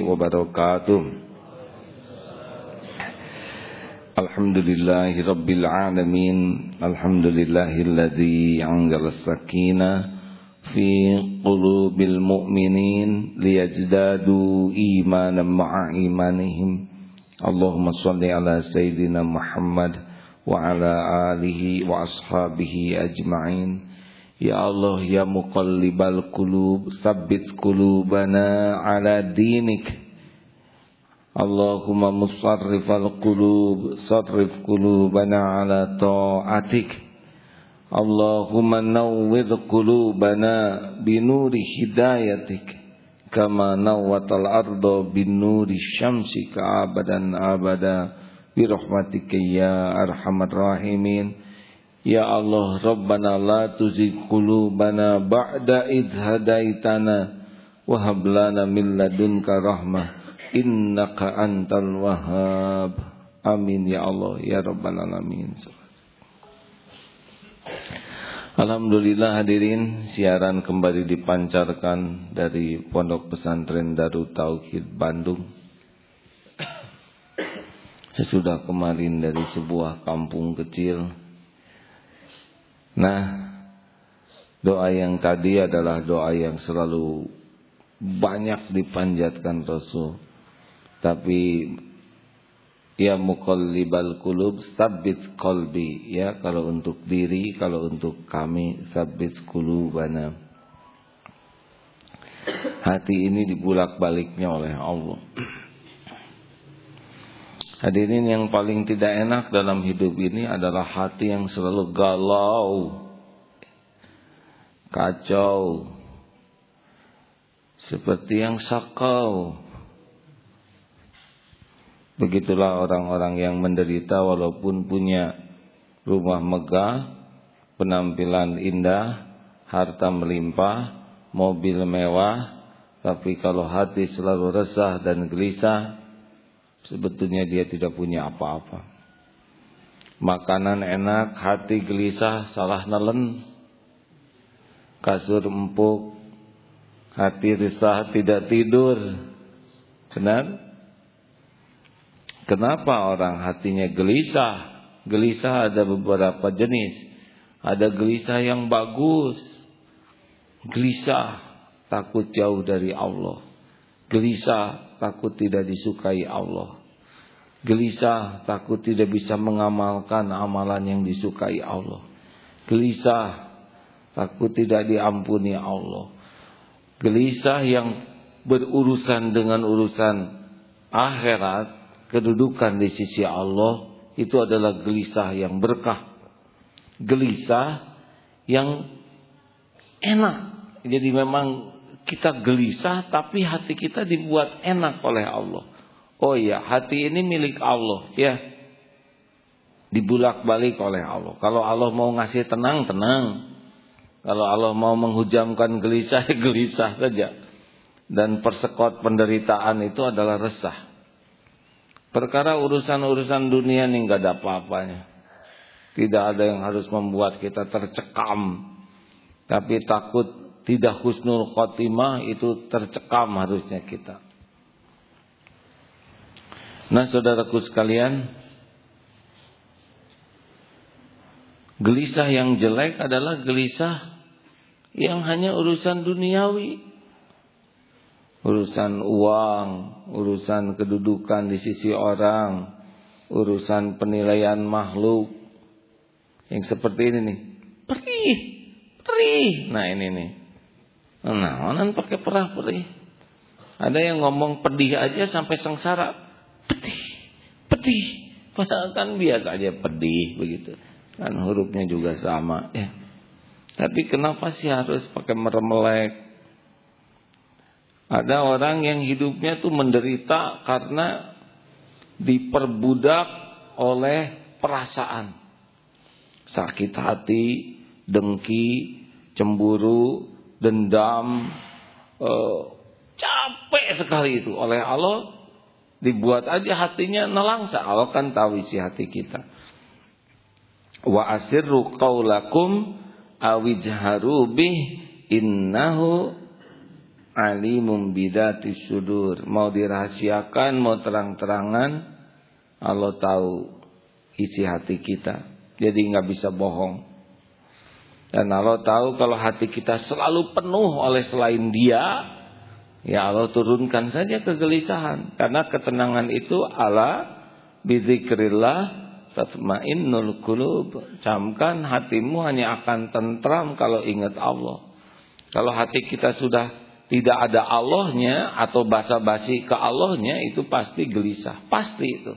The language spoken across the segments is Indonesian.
wabarakatuh. Alhamdulillahi rabbil alamin. Alhamdulillahilladzi anzala as-sakinah fi qulubil mu'minin liyazdadu imanan ma'a imanihim. Allahumma shalli ala sayyidina Muhammad wa ala alihi wa ashabihi ajma'in. Ya Allah ya muqallibal qulub, tsabbit qulubana ala dinik. Allahumma musarrifal qulub, sarrif qulubana ala ta'atik. Allahumma nawwir qulubana binuri hidayatik, kama nawwatal arda binuri syamsi ka'abadan abada birahmatika ya arhamar rahimin. Ya Allah Rabbana la tuzigh qulubana ba'da idh hadaitana wa hab lana min ladunka rahmah innaka antal wahhab. Amin ya Allah ya rabbal alamin. Alhamdulillah hadirin, siaran kembali dipancarkan dari Pondok Pesantren Darut Tauhid Bandung. Sesudah kemarin dari sebuah kampung kecil. Nah, doa yang tadi adalah doa yang selalu banyak dipanjatkan Rasul. Tapi ya muqallibal qulub, tsabbit qalbi. Ya, kalau untuk diri, kalau untuk kami, tsabbit qulubana. Hati ini dibulak-baliknya oleh Allah. Hadirin, yang paling tidak enak dalam hidup ini adalah hati yang selalu galau, kacau, seperti yang sakau. Begitulah orang-orang yang menderita walaupun punya rumah megah, penampilan indah, harta melimpah, mobil mewah, tapi kalau hati selalu resah dan gelisah, sebetulnya dia tidak punya apa-apa. Makanan enak, hati gelisah, salah nelen. Kasur empuk, hati resah, tidak tidur. Benar? Kenapa orang hatinya gelisah? Gelisah ada beberapa jenis. Ada gelisah yang bagus. Gelisah takut jauh dari Allah. Gelisah takut tidak disukai Allah. Gelisah takut tidak bisa mengamalkan amalan yang disukai Allah. Gelisah takut tidak diampuni Allah. Gelisah yang berurusan dengan urusan akhirat, kedudukan di sisi Allah, itu adalah gelisah yang berkah. Gelisah yang enak. Jadi memang kita gelisah tapi hati kita dibuat enak oleh Allah. Oh iya, hati ini milik Allah ya. Dibulak-balik oleh Allah. Kalau Allah mau ngasih tenang, tenang. Kalau Allah mau menghujamkan gelisah, gelisah saja. Dan persekot penderitaan itu adalah resah. Perkara urusan-urusan dunia ini enggak ada apa-apanya. Tidak ada yang harus membuat kita tercekam. Tapi takut tidak husnul khotimah, itu tercekam harusnya kita. Nah saudaraku sekalian, gelisah yang jelek adalah gelisah yang hanya urusan duniawi. Urusan uang, urusan kedudukan di sisi orang, urusan penilaian makhluk. Yang seperti ini nih, perih. Nah ini nih. Nah, orang pakai perih. Ada yang ngomong pedih aja sampai sengsara. Pedih. Padahal kan biasa aja pedih begitu. Kan hurufnya juga sama ya. Tapi kenapa sih harus pakai meremelek? Ada orang yang hidupnya tuh menderita karena diperbudak oleh perasaan. Sakit hati, dengki, cemburu, dendam, capek sekali itu oleh Allah, dibuat aja hatinya nelangsa. Allah kan tahu isi hati kita. Wa asirru qaulakum awijharu bih innahu Alimum bidatis sudur. Mau dirahasiakan, mau terang-terangan, Allah tahu isi hati kita. Jadi nggak bisa bohong. Dan Allah tahu kalau hati kita selalu penuh oleh selain Dia, ya Allah turunkan saja kegelisahan. Karena ketenangan itu ala bizikrillah tatmainnul qulub. Camkan hatimu hanya akan tentram kalau ingat Allah. Kalau hati kita sudah tidak ada Allahnya atau basa-basi ke Allahnya, itu pasti gelisah, pasti itu.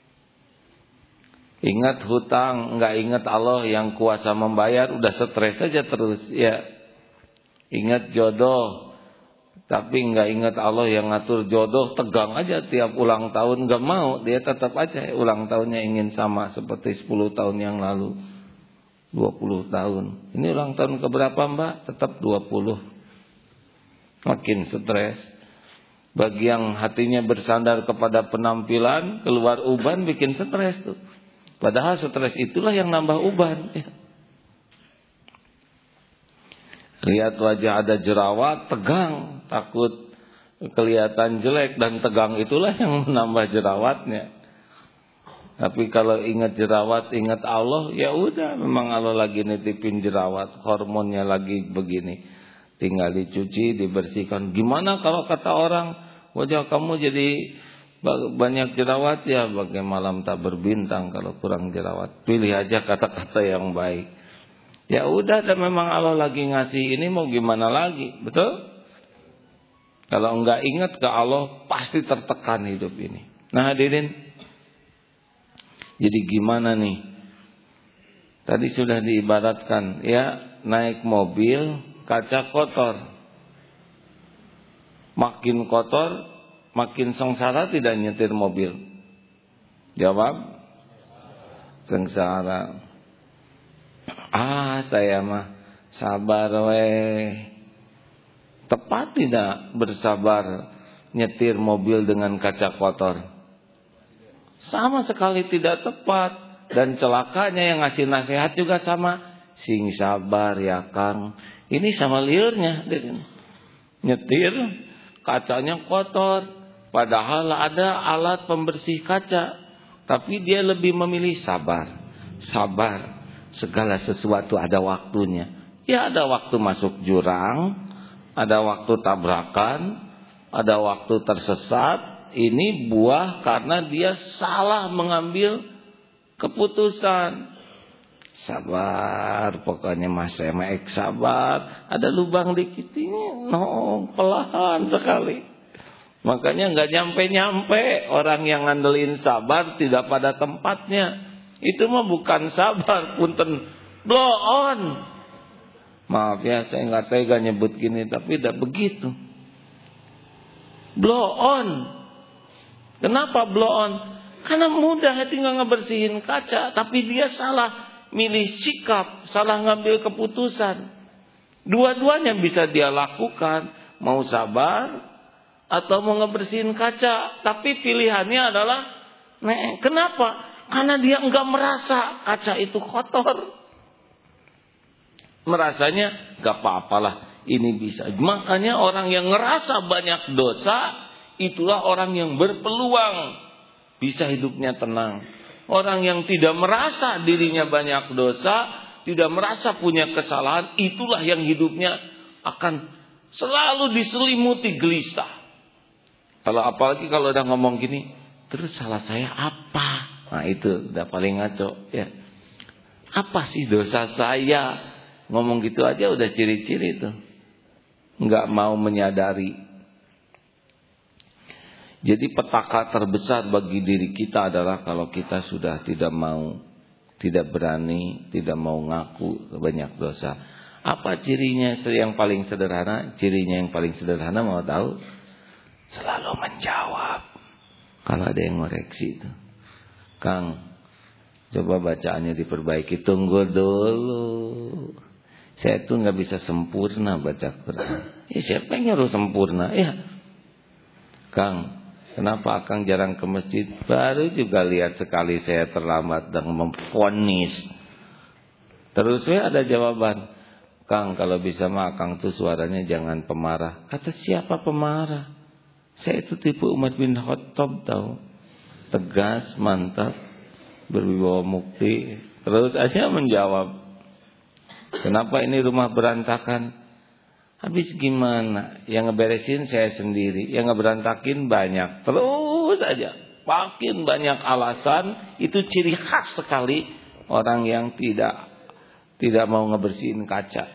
Ingat hutang, nggak ingat Allah yang kuasa membayar, udah stres saja terus ya. Ingat jodoh, tapi nggak ingat Allah yang ngatur jodoh, tegang aja tiap ulang tahun, nggak mau, dia tetap aja ulang tahunnya ingin sama seperti 10 tahun yang lalu, 20 tahun. Ini ulang tahun keberapa Mbak? Tetap 20. Makin stres. Bagi yang hatinya bersandar kepada penampilan, keluar uban bikin stres tuh. Padahal stres itulah yang nambah uban. Lihat wajah ada jerawat, tegang, takut kelihatan jelek, dan tegang itulah yang menambah jerawatnya. Tapi kalau ingat jerawat, ingat Allah, ya udah, memang Allah lagi nitipin jerawat, hormonnya lagi begini. Tinggal dicuci, dibersihkan. Gimana kalau kata orang, wajah kamu jadi banyak jerawat? Ya bagai malam tak berbintang kalau kurang jerawat. Pilih aja kata-kata yang baik. Ya udah, dan memang Allah lagi ngasih ini, mau gimana lagi, betul? Kalau enggak ingat ke Allah, pasti tertekan hidup ini. Nah hadirin, jadi gimana nih? Tadi sudah diibaratkan, ya, naik mobil, kaca kotor. Makin kotor, makin sengsara tidak nyetir mobil? Jawab, sengsara. Saya mah sabar weh. Tepat tidak bersabar nyetir mobil dengan kaca kotor? Sama sekali tidak tepat. Dan celakanya yang ngasih nasihat juga sama. Sing sabar ya Kang. Ini sama liurnya, nyetir kacanya kotor, padahal ada alat pembersih kaca, tapi dia lebih memilih sabar. Sabar, segala sesuatu ada waktunya. Ya ada waktu masuk jurang, ada waktu tabrakan, ada waktu tersesat. Ini buah karena dia salah mengambil keputusan. Sabar, pokoknya Mas Emek sabar. Ada lubang dikit ini, pelan sekali. Makanya nggak nyampe-nyampe. Orang yang ngandelin sabar tidak pada tempatnya. Itu mah bukan sabar, punten, blow on. Maaf ya, saya nggak tega nyebut gini, tapi tidak begitu. Blow on. Kenapa blow on? Karena mudah tinggal ngebersihin kaca, tapi dia salah milih sikap, salah ngambil keputusan. Dua-duanya bisa dia lakukan, mau sabar atau mau ngebersihin kaca, tapi pilihannya adalah kenapa? Karena dia enggak merasa kaca itu kotor. Merasanya enggak apa-apalah, ini bisa. Makanya orang yang ngerasa banyak dosa, itulah orang yang berpeluang bisa hidupnya tenang. Orang yang tidak merasa dirinya banyak dosa, tidak merasa punya kesalahan, itulah yang hidupnya akan selalu diselimuti gelisah. Kalau apalagi kalau udah ngomong gini, terus salah saya apa? Nah itu udah paling ngaco ya. Apa sih dosa saya? Ngomong gitu aja udah ciri-ciri tuh. Enggak mau menyadari. Jadi petaka terbesar bagi diri kita adalah kalau kita sudah tidak mau, tidak berani, tidak mau ngaku banyak dosa. Apa cirinya yang paling sederhana? Cirinya yang paling sederhana mau tahu? Selalu menjawab. Kalau ada yang ngoreksi itu, Kang, coba bacaannya diperbaiki. Tunggu dulu. Saya tuh nggak bisa sempurna baca Quran. Siapa yang nyuruh sempurna? Ya, Kang. Kenapa Akang jarang ke masjid? Baru juga lihat sekali saya terlambat dan memvonis. Terus ada jawaban. Kang, kalau bisa mah Kang tuh suaranya jangan pemarah. Kata siapa pemarah? Saya itu tipe Umar bin Khattab tahu. Tegas, mantap, berwibawa mukti. Terus aja menjawab. Kenapa ini rumah berantakan? Habis gimana? Yang ngeberesin saya sendiri, yang ngeberantakin banyak. Terus aja. Makin banyak alasan, itu ciri khas sekali orang yang tidak mau ngebersihin kaca.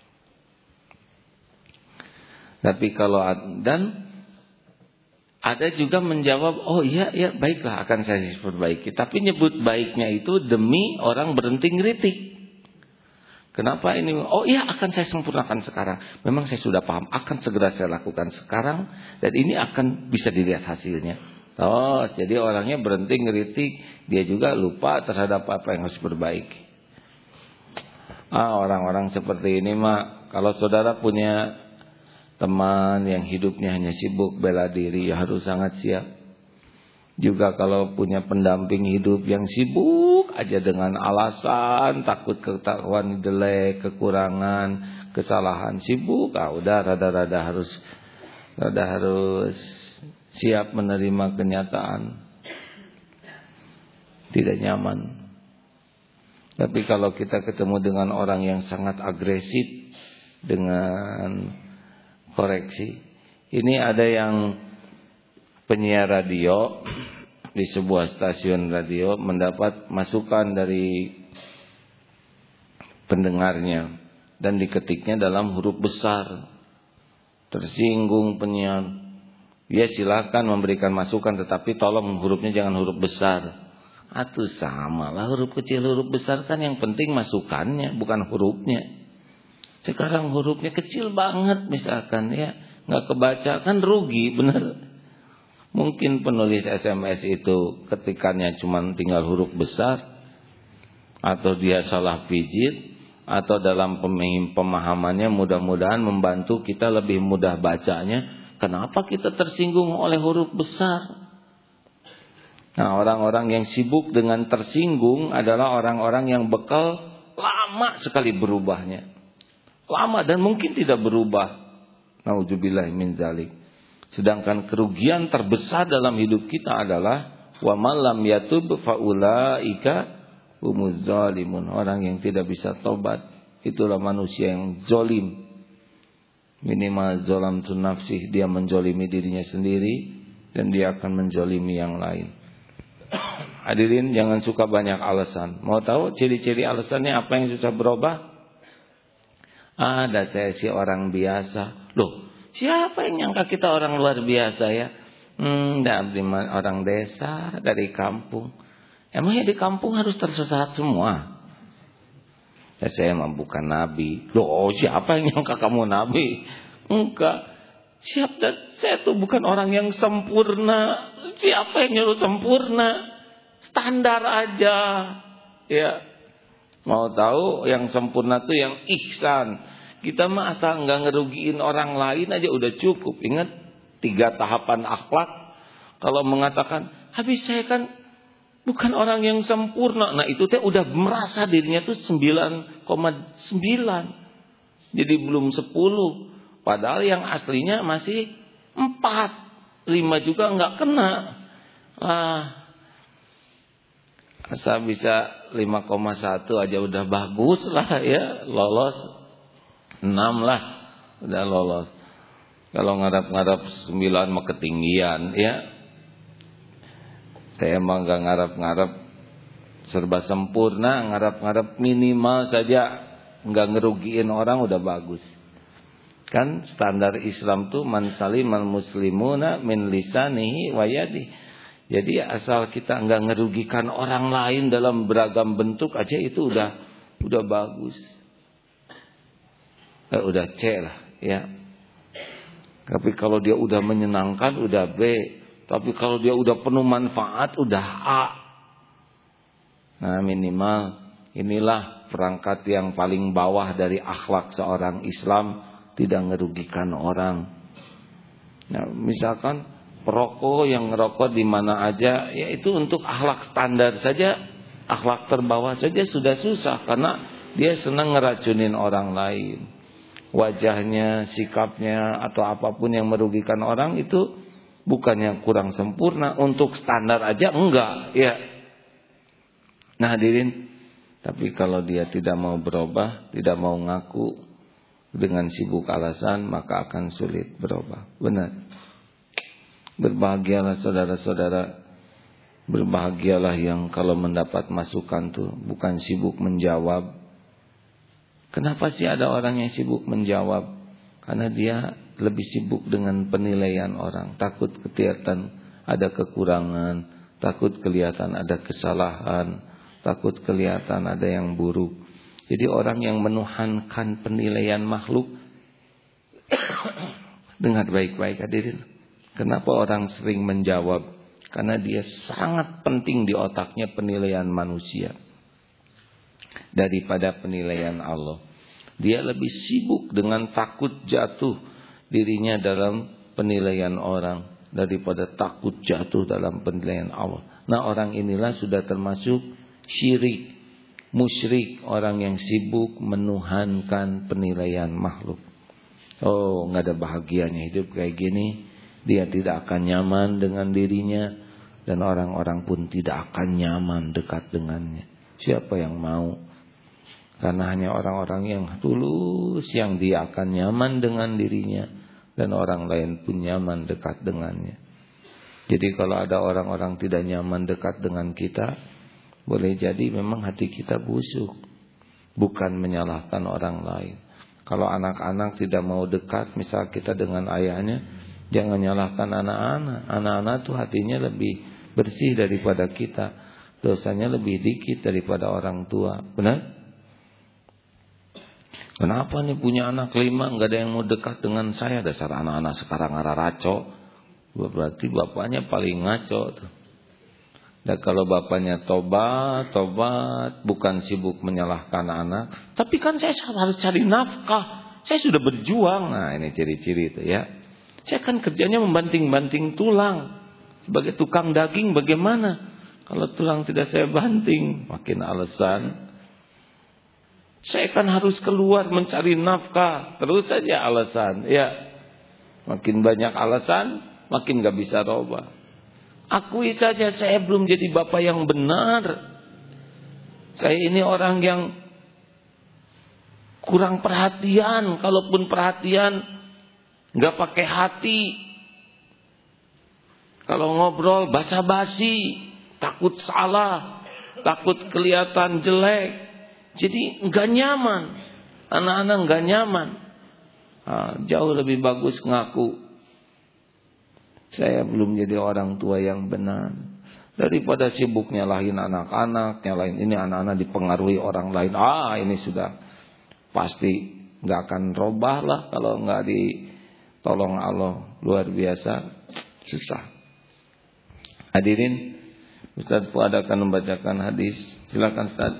Tapi kalau dan ada juga menjawab, oh iya baiklah akan saya perbaiki. Tapi nyebut baiknya itu demi orang berhenti ngeritik. Kenapa ini? Oh iya akan saya sempurnakan sekarang. Memang saya sudah paham, akan segera saya lakukan sekarang dan ini akan bisa dilihat hasilnya. Oh, jadi orangnya berhenti ngeritik, dia juga lupa terhadap apa yang harus diperbaiki. Orang-orang seperti ini mah, kalau saudara punya teman yang hidupnya hanya sibuk bela diri, ya harus sangat siap. Juga kalau punya pendamping hidup yang sibuk aja dengan alasan takut ketahuan jelek, kekurangan, kesalahan, sibuk, udah rada-rada harus siap menerima kenyataan. Tidak nyaman. Tapi kalau kita ketemu dengan orang yang sangat agresif dengan koreksi. Ini ada yang penyiar radio di sebuah stasiun radio mendapat masukan dari pendengarnya dan diketiknya dalam huruf besar. Tersinggung penyiar. Ya silakan memberikan masukan, tetapi tolong hurufnya jangan huruf besar. Atuh sama lah, huruf kecil huruf besar kan yang penting masukannya bukan hurufnya. Sekarang hurufnya kecil banget misalkan ya, nggak kebaca kan rugi bener. Mungkin penulis SMS itu ketikannya cuma tinggal huruf besar, atau dia salah pijit, atau dalam pemahamannya mudah-mudahan membantu kita lebih mudah bacanya. Kenapa kita tersinggung oleh huruf besar? Nah, orang-orang yang sibuk dengan tersinggung adalah orang-orang yang bekal lama sekali berubahnya. Lama dan mungkin tidak berubah. Nauzubillah min zalik. Sedangkan kerugian terbesar dalam hidup kita adalah wa man lam yatub faulaika humuz zalimun. Orang yang tidak bisa tobat, itulah manusia yang zalim. Minimal zalamtu nafsih, dia menzalimi dirinya sendiri dan dia akan menzalimi yang lain. Hadirin, jangan suka banyak alasan. Mau tahu ciri-ciri alasannya apa yang susah berubah? Ada saya sih orang biasa. Loh, siapa yang nyangka kita orang luar biasa ya? Dari orang desa, dari kampung. Emangnya di kampung harus tersesat semua? Ya, saya mah bukan nabi. Loh, siapa yang nyangka kamu nabi? Enggak. Saya tuh bukan orang yang sempurna. Siapa yang nyuruh sempurna? Standar aja. Ya. Mau tahu yang sempurna tuh yang ihsan. Kita mah asal enggak ngerugiin orang lain aja udah cukup. Ingat 3 tahapan akhlak. Kalau mengatakan, habis saya kan bukan orang yang sempurna. Nah itu teh udah merasa dirinya tuh 9,9. Jadi belum 10. Padahal yang aslinya masih 4. 5 juga enggak kena. Asal bisa 5,1 aja udah bagus lah ya. Lolos 6 lah. Udah lolos. Kalau ngarap-ngarap 9 mah ketinggian ya. Saya emang gak ngarap-ngarap serba sempurna. Ngarap-ngarap minimal saja, gak ngerugiin orang udah bagus. Kan standar Islam tuh man salimal muslimuna min lisanihi wa yadihi. Jadi asal kita enggak ngerugikan orang lain dalam beragam bentuk aja itu udah bagus. Udah C lah ya. Tapi kalau dia udah menyenangkan udah B. Tapi kalau dia udah penuh manfaat udah A. Nah minimal inilah perangkat yang paling bawah dari akhlak seorang Islam, tidak ngerugikan orang. Nah misalkan perokok yang ngerokok di mana aja, ya itu untuk akhlak standar saja, akhlak terbawah saja sudah susah karena Dia senang ngeracunin orang lain. Wajahnya, sikapnya, atau apapun yang merugikan orang itu bukannya kurang sempurna. Untuk standar aja enggak, ya. Nah hadirin, tapi kalau dia tidak mau berubah, tidak mau ngaku dengan sibuk alasan, maka akan sulit berubah. Benar. Berbahagialah saudara-saudara. Berbahagialah yang kalau mendapat masukan tuh bukan sibuk menjawab. Kenapa sih ada orang yang sibuk menjawab? Karena dia lebih sibuk dengan penilaian orang. Takut kelihatan ada kekurangan, takut kelihatan ada kesalahan, takut kelihatan ada yang buruk. Jadi orang yang menuhankan penilaian makhluk dengar baik-baik hadirin. Kenapa orang sering menjawab? Karena dia sangat penting di otaknya penilaian manusia daripada penilaian Allah. Dia lebih sibuk dengan takut jatuh dirinya dalam penilaian orang daripada takut jatuh dalam penilaian Allah. Nah, orang inilah sudah termasuk syirik, musyrik, orang yang sibuk menuhankan penilaian makhluk. Oh, nggak ada bahagianya hidup kayak gini. Dia tidak akan nyaman dengan dirinya, dan orang-orang pun tidak akan nyaman dekat dengannya. Siapa yang mau? Karena hanya orang-orang yang tulus yang dia akan nyaman dengan dirinya, dan orang lain pun nyaman dekat dengannya. Jadi kalau ada orang-orang tidak nyaman dekat dengan kita, boleh jadi memang hati kita busuk, bukan menyalahkan orang lain. Kalau anak-anak tidak mau dekat, misal kita dengan ayahnya, jangan nyalahkan anak-anak. Anak-anak tuh hatinya lebih bersih daripada kita, dosanya lebih dikit daripada orang tua. Benar? Kenapa nih punya anak 5 nggak ada yang mau dekat dengan saya? Dasar anak-anak sekarang raco. Berarti bapaknya paling ngaco tuh. Dan kalau bapaknya tobat, bukan sibuk menyalahkan anak, tapi kan saya harus cari nafkah, saya sudah berjuang. Nah ini ciri-ciri itu ya. Saya kan kerjanya membanting-banting tulang. Sebagai tukang daging bagaimana? Kalau tulang tidak saya banting, makin alasan. Saya kan harus keluar mencari nafkah, terus saja alasan. Ya, makin banyak alasan, makin gak bisa rubah. Akui saja saya belum jadi bapak yang benar. Saya ini orang yang kurang perhatian. Kalaupun perhatian, gak pakai hati. Kalau ngobrol basa-basi, takut salah, takut kelihatan jelek. Jadi enggak nyaman. Anak-anak enggak nyaman. Jauh lebih bagus ngaku saya belum jadi orang tua yang benar, daripada sibuk nyalahin anak-anak, nyalahin ini anak-anak dipengaruhi orang lain. Ini sudah pasti enggak akan robah lah kalau enggak ditolong Allah. Luar biasa susah. Hadirin, Ustaz Fuad akan membacakan hadis. Silakan Ustaz.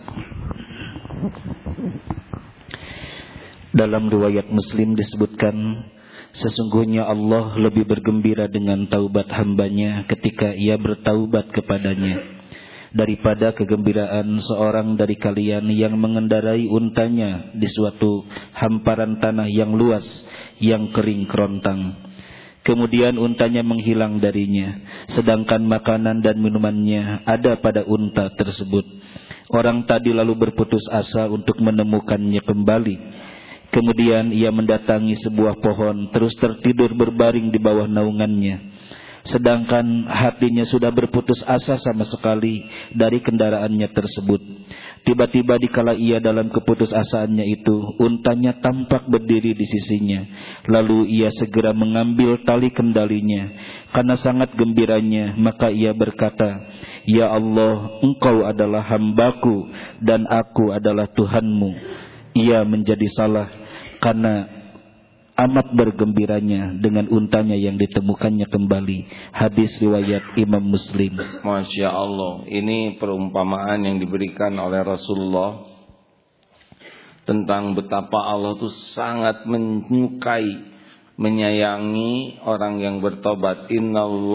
Dalam riwayat Muslim disebutkan, sesungguhnya Allah lebih bergembira dengan taubat hambanya ketika ia bertaubat kepadanya, daripada kegembiraan seorang dari kalian yang mengendarai untanya di suatu hamparan tanah yang luas, yang kering kerontang. Kemudian untanya menghilang darinya, sedangkan makanan dan minumannya ada pada unta tersebut. Orang tadi lalu berputus asa untuk menemukannya kembali. Kemudian ia mendatangi sebuah pohon, terus tertidur berbaring di bawah naungannya. Sedangkan hatinya sudah berputus asa sama sekali dari kendaraannya tersebut. Tiba-tiba dikala ia dalam keputusasaannya itu, untanya tampak berdiri di sisinya. Lalu ia segera mengambil tali kendalinya. Karena sangat gembiranya, maka ia berkata, "Ya Allah, Engkau adalah hambaku dan aku adalah Tuhanmu." Ia menjadi salah karena amat bergembiranya dengan untanya yang ditemukannya kembali. Hadis riwayat Imam Muslim. Masya Allah, ini perumpamaan yang diberikan oleh Rasulullah tentang betapa Allah itu sangat menyukai, menyayangi orang yang bertobat.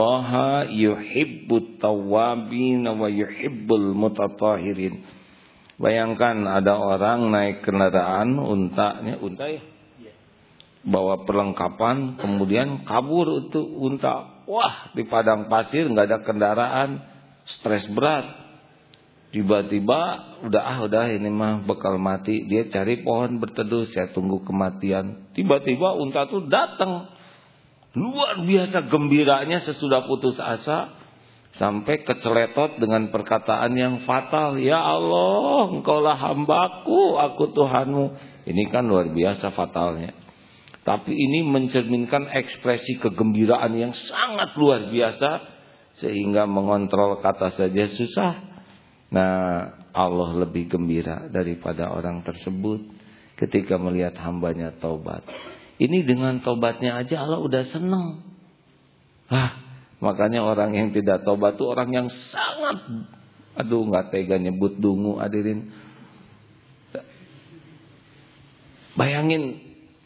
Innallaha yuhibbut tawwabin wa yuhibbul mutatahhirin. Bayangkan ada orang naik kendaraan unta ya, bawa perlengkapan, kemudian kabur itu unta. Wah, di padang pasir nggak ada kendaraan, stres berat. Tiba-tiba udah ini mah bakal mati. Dia cari pohon berteduh, saya tunggu kematian. Tiba-tiba unta tuh datang. Luar biasa gembiranya sesudah putus asa, sampai keceletot dengan perkataan yang fatal. Ya Allah, Engkaulah hambaku, aku Tuhanmu. Ini kan luar biasa fatalnya. Tapi ini mencerminkan ekspresi kegembiraan yang sangat luar biasa, sehingga mengontrol kata saja susah. Nah, Allah lebih gembira daripada orang tersebut ketika melihat hambanya taubat. Ini dengan taubatnya aja Allah udah senang. Makanya orang yang tidak taubat itu orang yang sangat, nggak tega nyebut dungu, hadirin. Bayangin,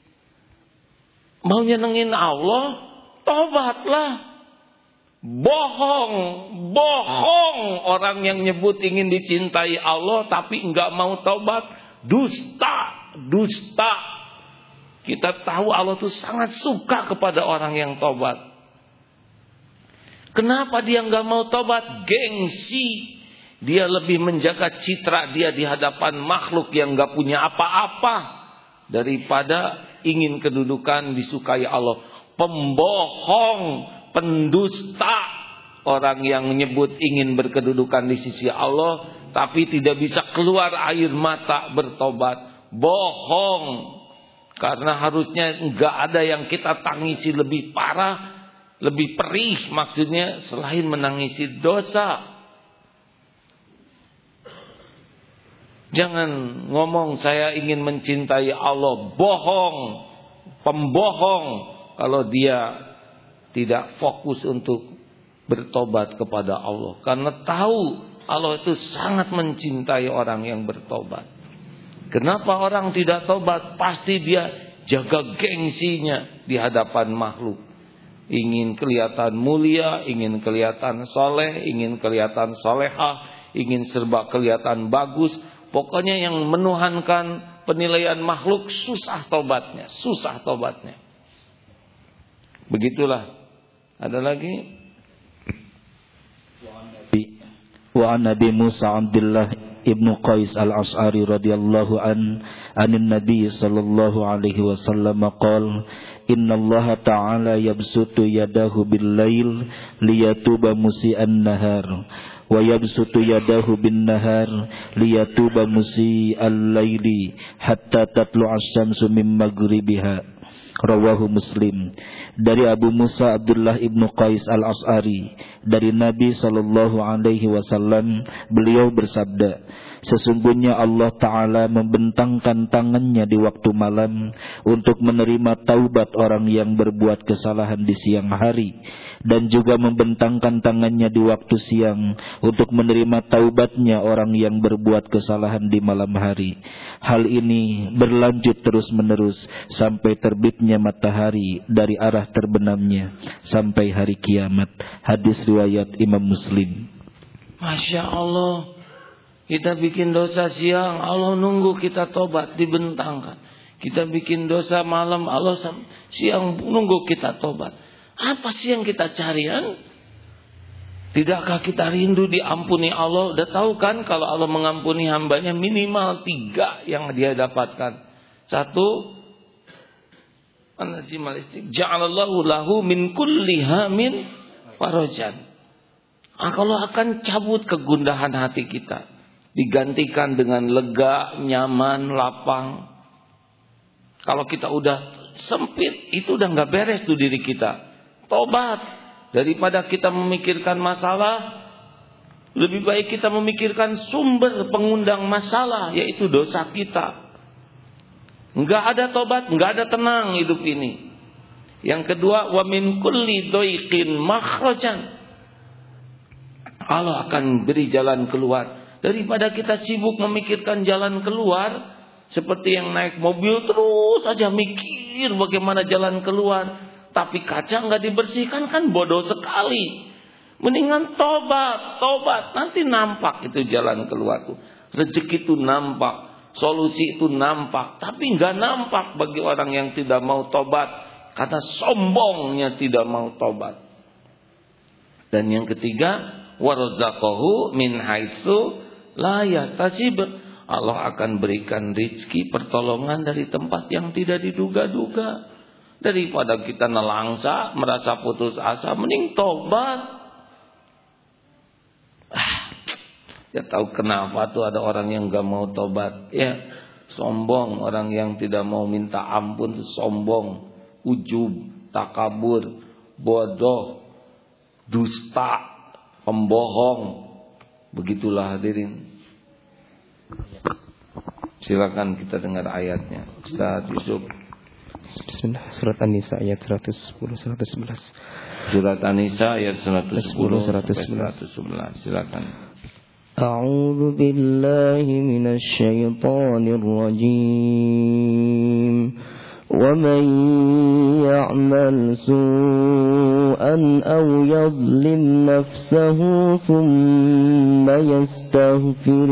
mau nyenengin Allah, taubatlah. Bohong orang yang nyebut ingin dicintai Allah tapi nggak mau taubat, dusta. Kita tahu Allah tuh sangat suka kepada orang yang taubat. Kenapa dia nggak mau taubat? Gengsi. Dia lebih menjaga citra dia di hadapan makhluk yang nggak punya apa-apa daripada ingin kedudukan disukai Allah. Pembohong, pendusta, orang yang menyebut ingin berkedudukan di sisi Allah tapi tidak bisa keluar air mata bertobat. Bohong. Karena harusnya nggak ada yang kita tangisi lebih parah, lebih perih maksudnya selain menangisi dosa. Jangan ngomong saya ingin mencintai Allah, bohong, pembohong kalau dia tidak fokus untuk bertobat kepada Allah. Karena tahu Allah itu sangat mencintai orang yang bertobat. Kenapa orang tidak tobat? Pasti dia jaga gengsinya di hadapan makhluk. Ingin kelihatan mulia, ingin kelihatan soleh, ingin kelihatan solehah, ingin serba kelihatan bagus. Pokoknya yang menuhankan penilaian makhluk susah tobatnya. Begitulah. Ada lagi? Wa an Nabi Musa Abdullah Ibnu Qais al-Ash'ari radhiyallahu anin Nabi sallallahu alaihi wasallam qala innallaha ta'ala yabsutu yadahu bil-lail liyatuba musii'an nahar wa yabsutu yadahu bin-nahar liyatuba musii'al laili hatta tatlu'a asy-syamsu min maghribiha. Rawahu Muslim. Dari Abu Musa Abdullah Ibnu Qais al-Ash'ari dari Nabi sallallahu alaihi wasallam, beliau bersabda, sesungguhnya Allah Ta'ala membentangkan tangannya di waktu malam untuk menerima taubat orang yang berbuat kesalahan di siang hari, dan juga membentangkan tangannya di waktu siang untuk menerima taubatnya orang yang berbuat kesalahan di malam hari. Hal ini berlanjut terus menerus sampai terbitnya matahari dari arah terbenamnya sampai hari kiamat. Hadis riwayat Imam Muslim. Masya Allah. Kita bikin dosa siang, Allah nunggu kita tobat, dibentangkan. Kita bikin dosa malam, Allah siang nunggu kita tobat. Apa sih yang kita cari kan? Tidakkah kita rindu diampuni Allah? Udah tahu kan kalau Allah mengampuni hambanya minimal 3 yang dia dapatkan. 1, ja'alallahu lahu min kulli hamin farajan. Allah akan cabut kegundahan hati kita, digantikan dengan lega, nyaman, lapang. Kalau kita udah sempit, itu udah gak beres tuh diri kita. Tobat. Daripada kita memikirkan masalah, lebih baik kita memikirkan sumber pengundang masalah, yaitu dosa kita. Gak ada tobat, gak ada tenang hidup ini. Yang kedua, wa min kulli doiqin makhrajan. Allah akan beri jalan keluar. Daripada kita sibuk memikirkan jalan keluar, seperti yang naik mobil terus aja mikir bagaimana jalan keluar, tapi kaca nggak dibersihkan, kan bodoh sekali. Mendingan tobat, nanti nampak itu jalan keluar tuh. Rezeki itu nampak, solusi itu nampak, tapi nggak nampak bagi orang yang tidak mau tobat karena sombongnya tidak mau tobat. Dan yang ketiga, warzaqahu min haitsu la yahtasib. Allah akan berikan rezeki pertolongan dari tempat yang tidak diduga-duga. Daripada kita nelangsa, merasa putus asa, mending tobat. Ya tahu kenapa tuh ada orang yang gak mau tobat. Ya, sombong. Orang yang tidak mau minta ampun tuh sombong, ujub, takabur, bodoh, dusta, pembohong. Begitulah hadirin. Silakan kita dengar ayatnya. Ustaz Yusuf. Bismillah. Surat An-Nisa ayat 110-111. Surat An-Nisa ayat 110-111. Silakan. أعوذ بالله من الشيطان الرجيم ومن يعمل سوءا أو يظلم نفسه ثم يستغفر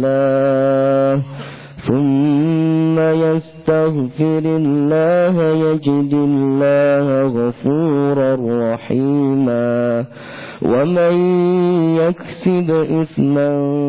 الله يجد الله غفورا رحيما ومن يكسب إثما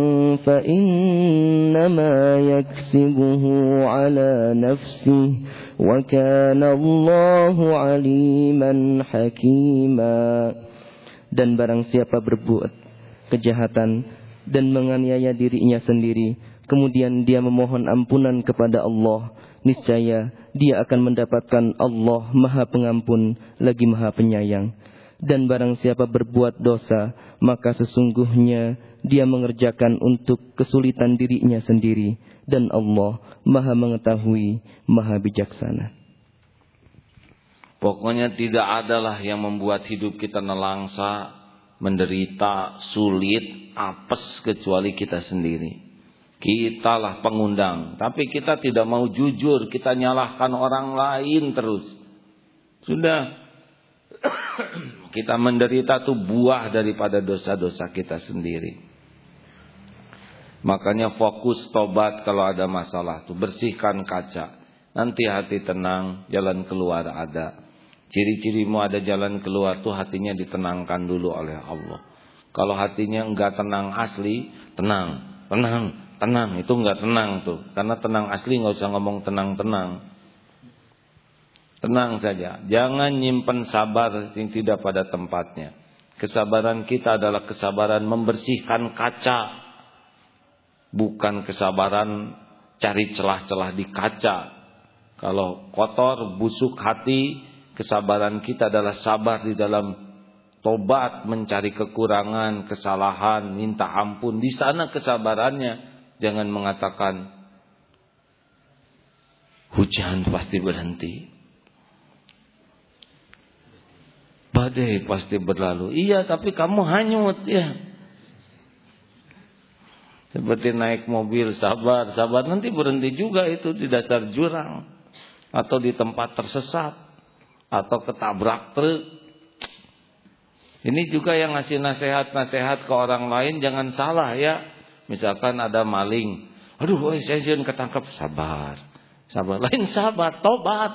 فإنما يكسبه على نفسه وكان الله عليما حكيما. Dan barang siapa berbuat kejahatan dan menganiaya dirinya sendiri, kemudian dia memohon ampunan kepada Allah, niscaya dia akan mendapatkan Allah Maha Pengampun lagi Maha Penyayang. Dan barang siapa berbuat dosa, maka sesungguhnya dia mengerjakan untuk kesulitan dirinya sendiri, dan Allah Maha Mengetahui, Maha Bijaksana. Pokoknya tidak adalah yang membuat hidup kita nelangsa, menderita, sulit, apes kecuali kita sendiri. Kitalah pengundang, tapi kita tidak mau jujur, kita nyalahkan orang lain terus. Sudah. Kita menderita itu buah daripada dosa-dosa kita sendiri. Makanya fokus tobat kalau ada masalah tuh, bersihkan kaca. Nanti hati tenang, jalan keluar ada. Ciri-cirimu ada jalan keluar tuh hatinya ditenangkan dulu oleh Allah. Kalau hatinya enggak tenang asli, tenang, itu enggak tenang tuh. Karena tenang asli enggak usah ngomong tenang-tenang. Tenang saja, jangan nyimpen sabar yang tidak pada tempatnya. Kesabaran kita adalah kesabaran membersihkan kaca, bukan kesabaran cari celah-celah di kaca. Kalau kotor, busuk hati, kesabaran kita adalah sabar di dalam tobat, mencari kekurangan, kesalahan, minta ampun. Di sana kesabarannya. Jangan mengatakan hujan pasti berhenti, badai pasti berlalu. Iya, tapi kamu hanyut ya. Seperti naik mobil, sabar nanti berhenti juga itu di dasar jurang atau di tempat tersesat atau ketabrak truk. Ini juga yang ngasih nasihat ke orang lain jangan salah ya. Misalkan ada maling, aduh, saya jangan ketangkep, sabar. Lain sabar, tobat.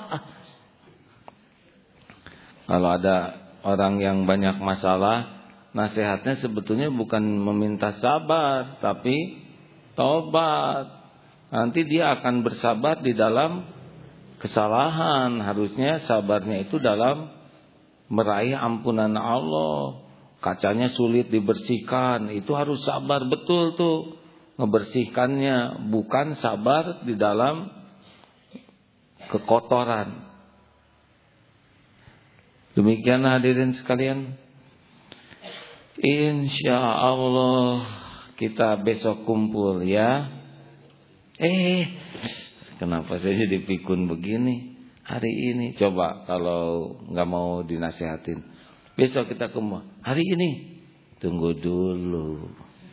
Kalau ada orang yang banyak masalah, nasihatnya sebetulnya bukan meminta sabar, tapi tobat. Nanti dia akan bersabar di dalam kesalahan. Harusnya sabarnya itu dalam meraih ampunan Allah. Kacanya sulit dibersihkan, itu harus sabar betul tuh ngebersihkannya, bukan sabar di dalam kekotoran. Demikian hadirin sekalian. Insya Allah kita besok kumpul ya. Kenapa saya jadi pikun begini hari ini? Coba kalau nggak mau dinasihatin, besok kita kumpul. Hari ini tunggu dulu.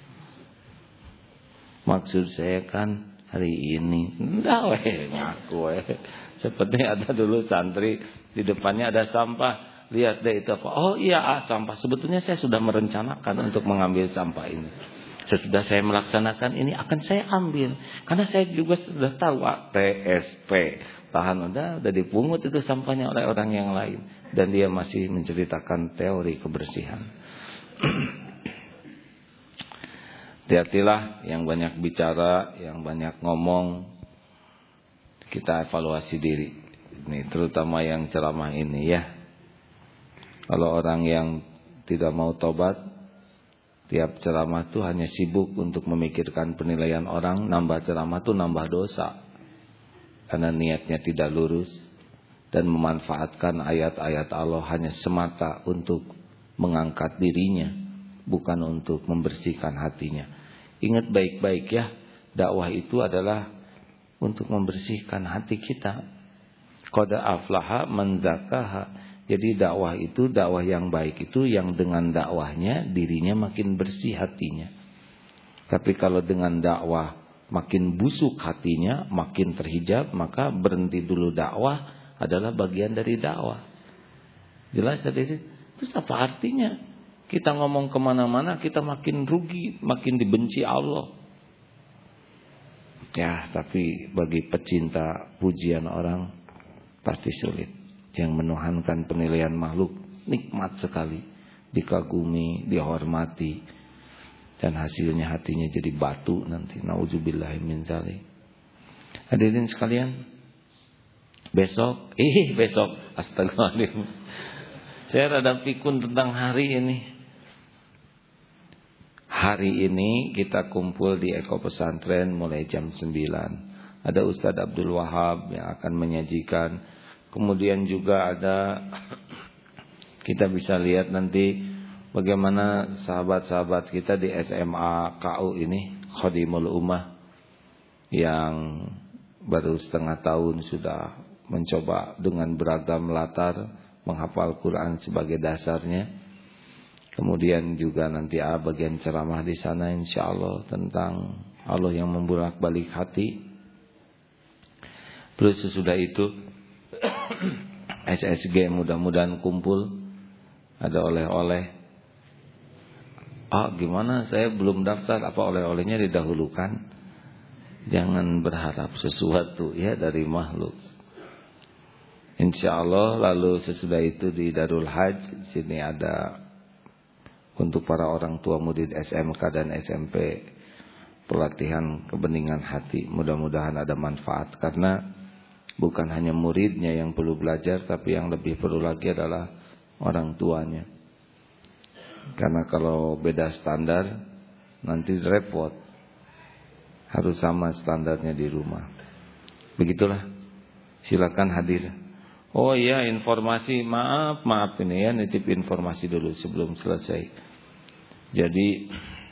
Maksud saya kan hari ini. Nggak ngaku Seperti ada dulu santri di depannya ada sampah. Lihat deh itu apa? Oh iya sampah. Sebetulnya saya sudah merencanakan untuk mengambil sampah ini. sesudah saya melaksanakan ini akan saya ambil. Karena saya juga sudah tahu TSP. Tahan udah dipungut itu sampahnya oleh orang yang lain. Dan dia masih menceritakan teori kebersihan. Hati-hatilah yang banyak bicara, yang banyak ngomong. Kita evaluasi diri. Ini terutama yang ceramah ini ya. Kalau orang yang tidak mau tobat, tiap ceramah itu hanya sibuk untuk memikirkan penilaian orang, nambah ceramah itu nambah dosa. Karena niatnya tidak lurus dan memanfaatkan ayat-ayat Allah hanya semata untuk mengangkat dirinya, bukan untuk membersihkan hatinya. Ingat baik-baik ya, dakwah itu adalah untuk membersihkan hati kita. Qad aflaha man zakaha. Jadi dakwah itu, dakwah yang baik itu yang dengan dakwahnya dirinya makin bersih hatinya. Tapi kalau dengan dakwah makin busuk hatinya, makin terhijab, maka berhenti dulu dakwah adalah bagian dari dakwah. Jelas tadi? Terus apa artinya? Kita ngomong kemana-mana kita makin rugi, makin dibenci Allah. Ya, tapi bagi pecinta pujian orang pasti sulit. Yang menuhankan penilaian makhluk nikmat sekali, dikagumi, dihormati, dan hasilnya hatinya jadi batu nanti. Nauzubillahi min dzalik. Hadirin sekalian, besok astagfirullahaladzim, saya rada pikun tentang hari ini. Hari ini kita kumpul di Eko Pesantren mulai jam 9. Ada Ustadz Abdul Wahab yang akan menyajikan. Kemudian juga ada, kita bisa lihat nanti bagaimana sahabat-sahabat kita di SMA KU ini, Khadimul Ummah, yang baru setengah tahun sudah mencoba dengan beragam latar menghafal Quran sebagai dasarnya. Kemudian juga nanti bagian ceramah di sana insyaallah tentang Allah yang membolak-balik hati. Terus sesudah itu SSG mudah-mudahan kumpul, ada oleh-oleh. Gimana saya belum daftar, apa oleh-olehnya didahulukan? Jangan berharap sesuatu ya dari makhluk. Insyaallah. Lalu sesudah itu di Darul Hajj sini ada untuk para orang tua murid SMK dan SMP pelatihan kebeningan hati. Mudah-mudahan ada manfaat, karena bukan hanya muridnya yang perlu belajar, tapi yang lebih perlu lagi adalah orang tuanya. Karena kalau beda standar nanti repot. Harus sama standarnya di rumah. Begitulah. Silakan hadir. Oh iya, informasi, maaf ini ya, nitip informasi dulu sebelum selesai. Jadi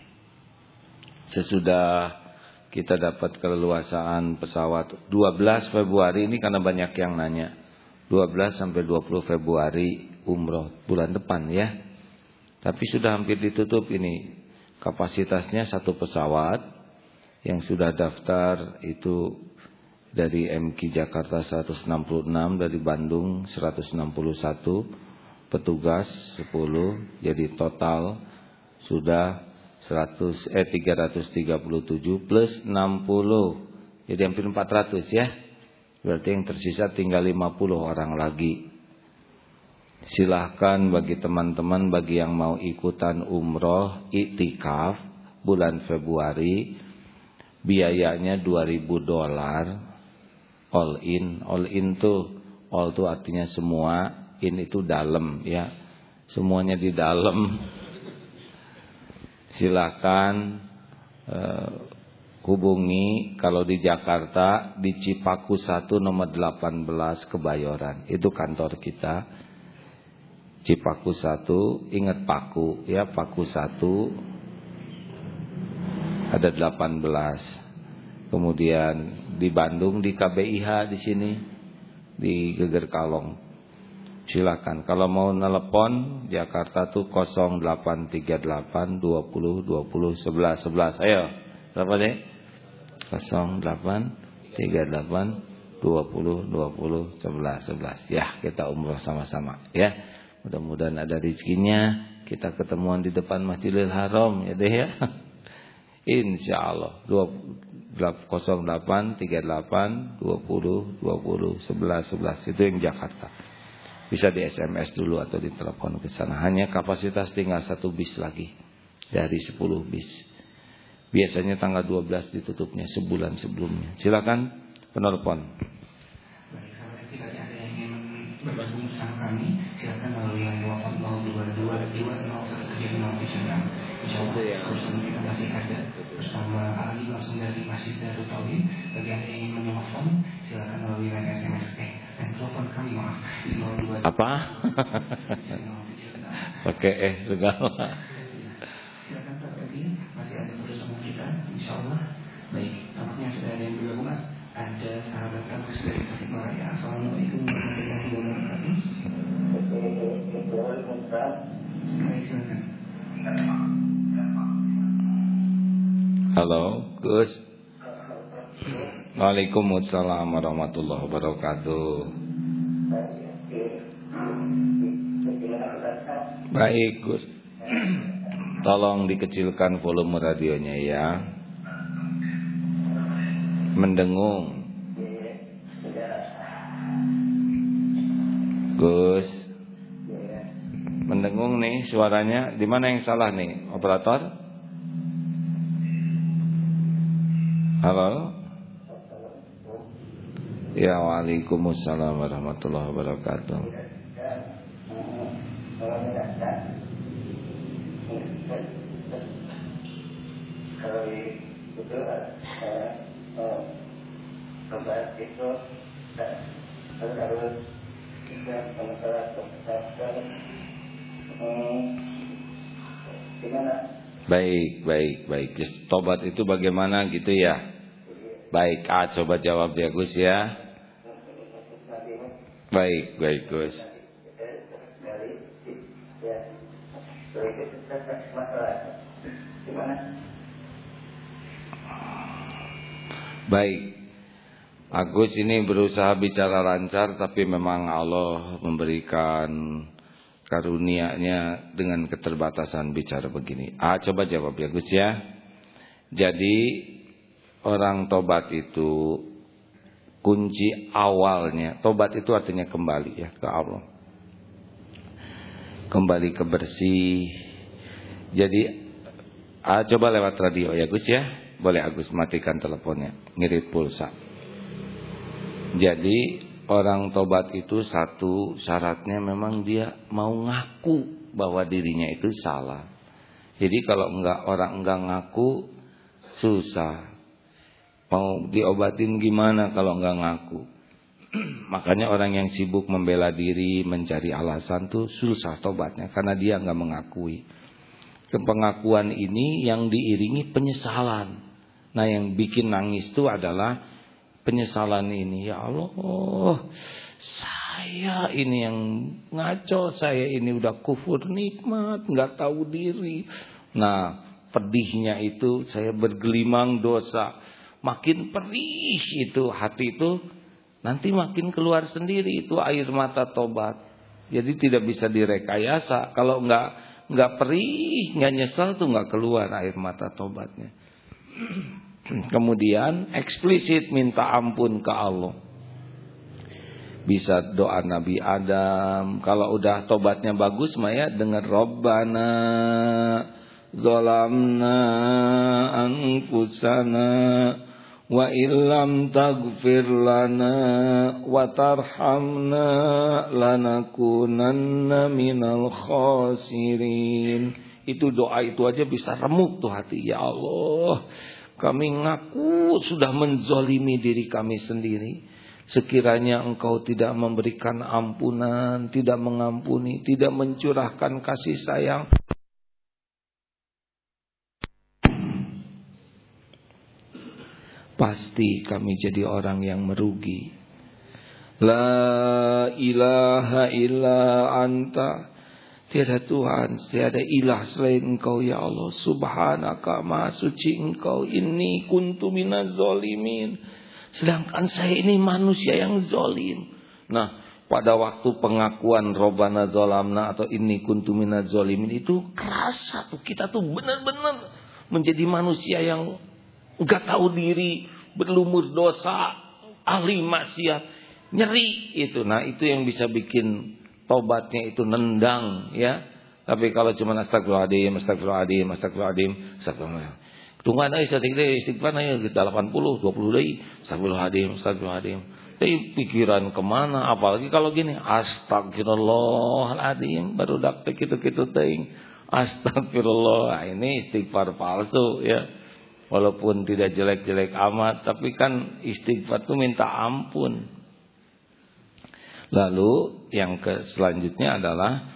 sesudah kita dapat keleluasaan pesawat 12 Februari ini, karena banyak yang nanya. 12 sampai 20 Februari umroh bulan depan ya. Tapi sudah hampir ditutup ini. Kapasitasnya satu pesawat. Yang sudah daftar itu dari MK Jakarta 166, dari Bandung 161, petugas 10, jadi total sudah 337 plus 60, jadi hampir 400 ya. Berarti yang tersisa tinggal 50 orang lagi. Silahkan bagi teman-teman, bagi yang mau ikutan umroh iktikaf bulan Februari, biayanya $2.000 all in. All in tuh, all tuh artinya semua, in itu dalam ya, semuanya di dalam. Silakan hubungi kalau di Jakarta di Cipaku 1 nomor 18 Kebayoran. Itu kantor kita. Cipaku 1, ingat Paku ya, Paku 1 ada 18. Kemudian di Bandung di KBIH di sini di Geger Kalong. Silakan kalau mau telepon Jakarta tuh 0838 20 20 11 11. Ayo. Berapa deh? 0838 20 20 11 11. Ya, kita umroh sama-sama ya. Mudah-mudahan ada rezekinya. Kita ketemuan di depan Masjidil Haram ya deh ya. Insyaallah 08 38 20 20 11 itu yang Jakarta. Bisa di SMS dulu atau ditelepon ke sana. Hanya kapasitas tinggal 1 bis lagi dari 10 bis. Biasanya tanggal 12 ditutupnya sebulan sebelumnya. Silakan penelpon. Baik, sahabat FT, bagi Anda yang ingin bergabung bersama kami, silakan melalui yang 0822201706. Insyaallah bersama kita masih ada bersama Ali langsung dari Masjid Darut Tauhid. Bagi Anda yang ingin menelpon, silakan melalui line SMS dan telepon kami, maaf, di 02. Apa? Oke, segala. Silakan sahabat FT, masih ada bersama kita, insyaallah. Baik, tampaknya sudah ada yang bergabung. Ada sahabat kami dari Tasikmalaya. Assalamualaikum warahmatullahi wabarakatuh. Silakan. Halo, Gus. Waalaikumsalam warahmatullahi wabarakatuh. Baik, Gus. Tolong dikecilkan volume radionya ya. Mendengung. Gus. Mendengung nih suaranya. Di mana yang salah nih, operator? Halo. Ya, waalaikumsalam warahmatullahi wabarakatuh. Baik. Tobat itu bagaimana gitu ya? Baik, coba jawab ya Gus ya. Baik Gus. Baik. Agus ini berusaha bicara lancar, tapi memang Allah memberikan karunia-Nya dengan keterbatasan bicara begini. Coba jawab ya Gus ya. Jadi orang tobat itu kunci awalnya, tobat itu artinya kembali ya ke Allah. Kembali ke bersih. Jadi coba lewat radio ya Gus ya. Boleh Agus matikan teleponnya, ngirit pulsa. Jadi orang tobat itu satu syaratnya memang dia mau ngaku bahwa dirinya itu salah. Jadi kalau orang enggak ngaku susah. Mau diobatin gimana kalau enggak ngaku? Makanya orang yang sibuk membela diri, mencari alasan tuh susah tobatnya karena dia enggak mengakui. Pengakuan ini yang diiringi penyesalan. Nah, yang bikin nangis itu adalah penyesalan ini. Ya Allah, saya ini yang ngaco, saya ini udah kufur nikmat, enggak tahu diri. Nah, pedihnya itu saya bergelimang dosa. Makin perih itu hati itu, nanti makin keluar sendiri itu air mata tobat. Jadi tidak bisa direkayasa. Kalau enggak perih, enggak nyesal tuh enggak keluar air mata tobatnya. Kemudian eksplisit minta ampun ke Allah. Bisa doa Nabi Adam. Kalau udah tobatnya bagus mah ya dengan Rabbana zalamna anfusana wa illam taghfir lana wa tarhamna lanakunanna minal khasirin. Itu doa itu aja bisa remuk tuh hati. Ya Allah, kami ngaku sudah menzolimi diri kami sendiri. Sekiranya Engkau tidak memberikan ampunan, tidak mengampuni, tidak mencurahkan kasih sayang, pasti kami jadi orang yang merugi. La ilaha illa anta. Tiada Tuhan, tiada ilah selain Engkau ya Allah. Subhanaka, maha suci Engkau. Inni kuntu minaz zalimin. Sedangkan saya ini manusia yang zalim. Nah, pada waktu pengakuan Rabbana zalamna atau inni kuntu minaz zalimin itu kerasa tuh kita tuh benar-benar menjadi manusia yang enggak tahu diri, berlumur dosa, ahli maksiat, nyeri itu. Nah, itu yang bisa bikin tobatnya itu nendang, ya. Tapi kalau cuma astagfirullahaladzim, tunggu aja istighfar aja 80, 20 deui, astagfirullahaladzim. Tapi pikiran kemana? Apalagi kalau gini, astagfirullahaladzim, baru dak kitu-kitu teuing. Astagfirullah, ini istighfar palsu, ya. Walaupun tidak jelek-jelek amat, tapi kan istighfar itu minta ampun. Lalu yang selanjutnya adalah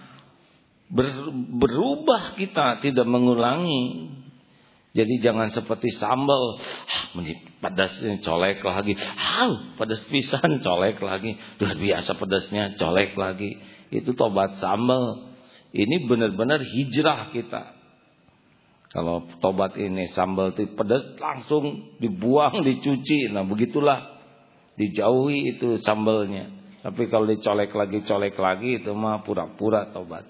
berubah kita, tidak mengulangi. Jadi jangan seperti sambal, pedasnya colek lagi, pedas pisan colek lagi, luar biasa pedasnya colek lagi. Itu tobat sambal. Ini benar-benar hijrah kita. Kalau tobat ini sambal itu pedas, langsung dibuang, dicuci. Nah begitulah, dijauhi itu sambalnya. Tapi kalau dicolek lagi itu mah pura-pura tobat.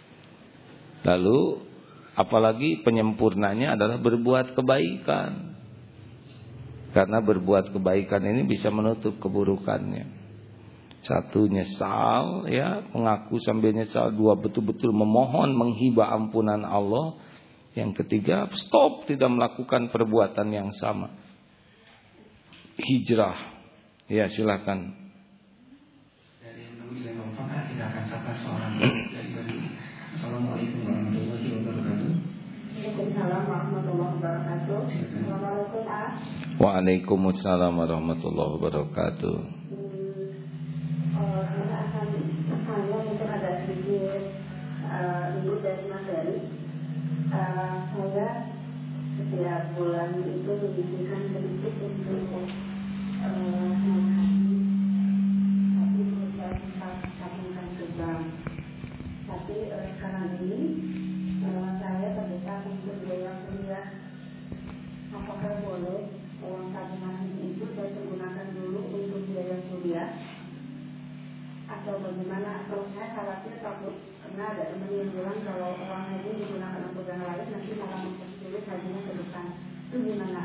Lalu apalagi penyempurnanya adalah berbuat kebaikan. Karena berbuat kebaikan ini bisa menutup keburukannya. Satu, nyesal, ya, mengaku sambil nyesal. Dua, betul-betul memohon, menghibah ampunan Allah. Yang ketiga, stop, tidak melakukan perbuatan yang sama. Hijrah. Ya, silakan. Dari yang tidak akan sapa seorang Assalamualaikum warahmatullahi wabarakatuh. Waalaikumsalam warahmatullahi wabarakatuh. Waalaikumsalam warahmatullahi wabarakatuh. Saya mungkin ada sedikit ibu dari materi. Saya setiap bulan itu menyisihkan sedikit untuk tapi saya tabungkan ke bank. Tapi sekarang ini saya terdesak untuk biaya kuliah. Apakah boleh uang tabungan itu saya gunakan dulu untuk biaya kuliah? Atau bagaimana? Atau saya khawatir takut, karena ada teman yang bilang kalau uang ini digunakan untuk yang lain nanti malah mempersulit hajinya ke depan. Itu gimana?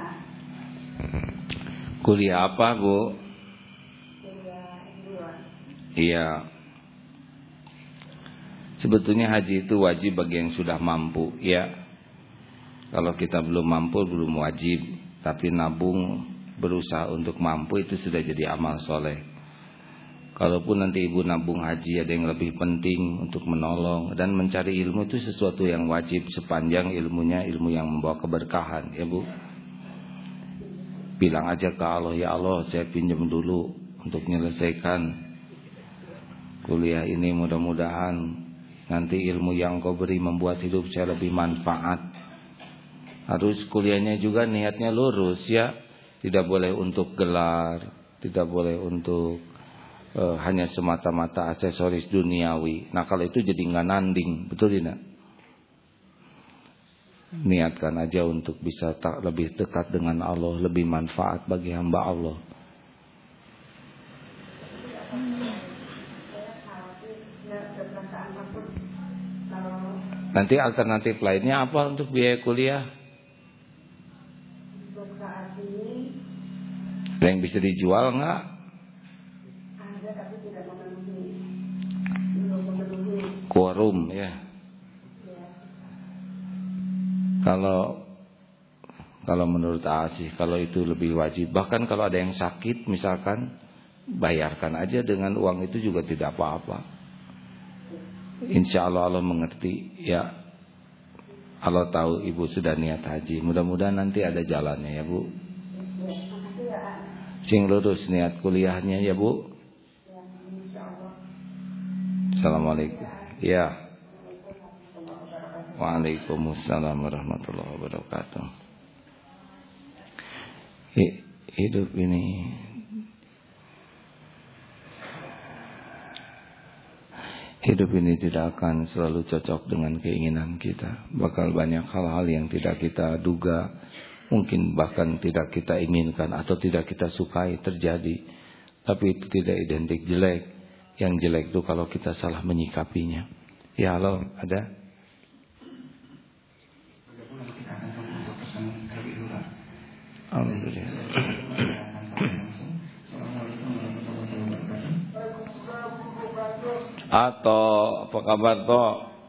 Kuliah apa, Bu? Kuliah S2. Iya. Sebetulnya haji itu wajib bagi yang sudah mampu, ya. Kalau kita belum mampu, belum wajib. Tapi nabung, berusaha untuk mampu, itu sudah jadi amal soleh. Kalaupun nanti ibu nabung haji, ada yang lebih penting untuk menolong. Dan mencari ilmu itu sesuatu yang wajib, sepanjang ilmunya ilmu yang membawa keberkahan, ya Bu. Bilang aja ke Allah, ya Allah, saya pinjam dulu untuk menyelesaikan kuliah ini. Mudah-mudahan nanti ilmu yang kau beri membuat hidup saya lebih manfaat. Harus kuliahnya juga niatnya lurus, ya. Tidak boleh untuk gelar, tidak boleh untuk hanya semata-mata aksesoris duniawi. Nah kalau itu jadi nggak nanding, betul tidak? Niatkan aja untuk bisa lebih dekat dengan Allah, lebih manfaat bagi hamba Allah. Nanti alternatif lainnya apa untuk biaya kuliah? Ada yang bisa dijual nggak? Quorum, ya. Kalau menurut Asih, kalau itu lebih wajib. Bahkan kalau ada yang sakit misalkan, bayarkan aja dengan uang itu juga tidak apa-apa. Insya Allah Allah mengerti, ya. Allah tahu ibu sudah niat haji. Mudah-mudahan nanti ada jalannya, ya Bu. Sing lurus niat kuliahnya, ya Bu. Assalamualaikum. Ya. Waalaikumsalam warahmatullahi wabarakatuh. Hidup ini tidak akan selalu cocok dengan keinginan kita. Bakal banyak hal-hal yang tidak kita duga, mungkin bahkan tidak kita inginkan atau tidak kita sukai terjadi. Tapi itu tidak identik jelek. Yang jelek itu kalau kita salah menyikapinya. Ya, halo, ada? Atau apa kabar toh?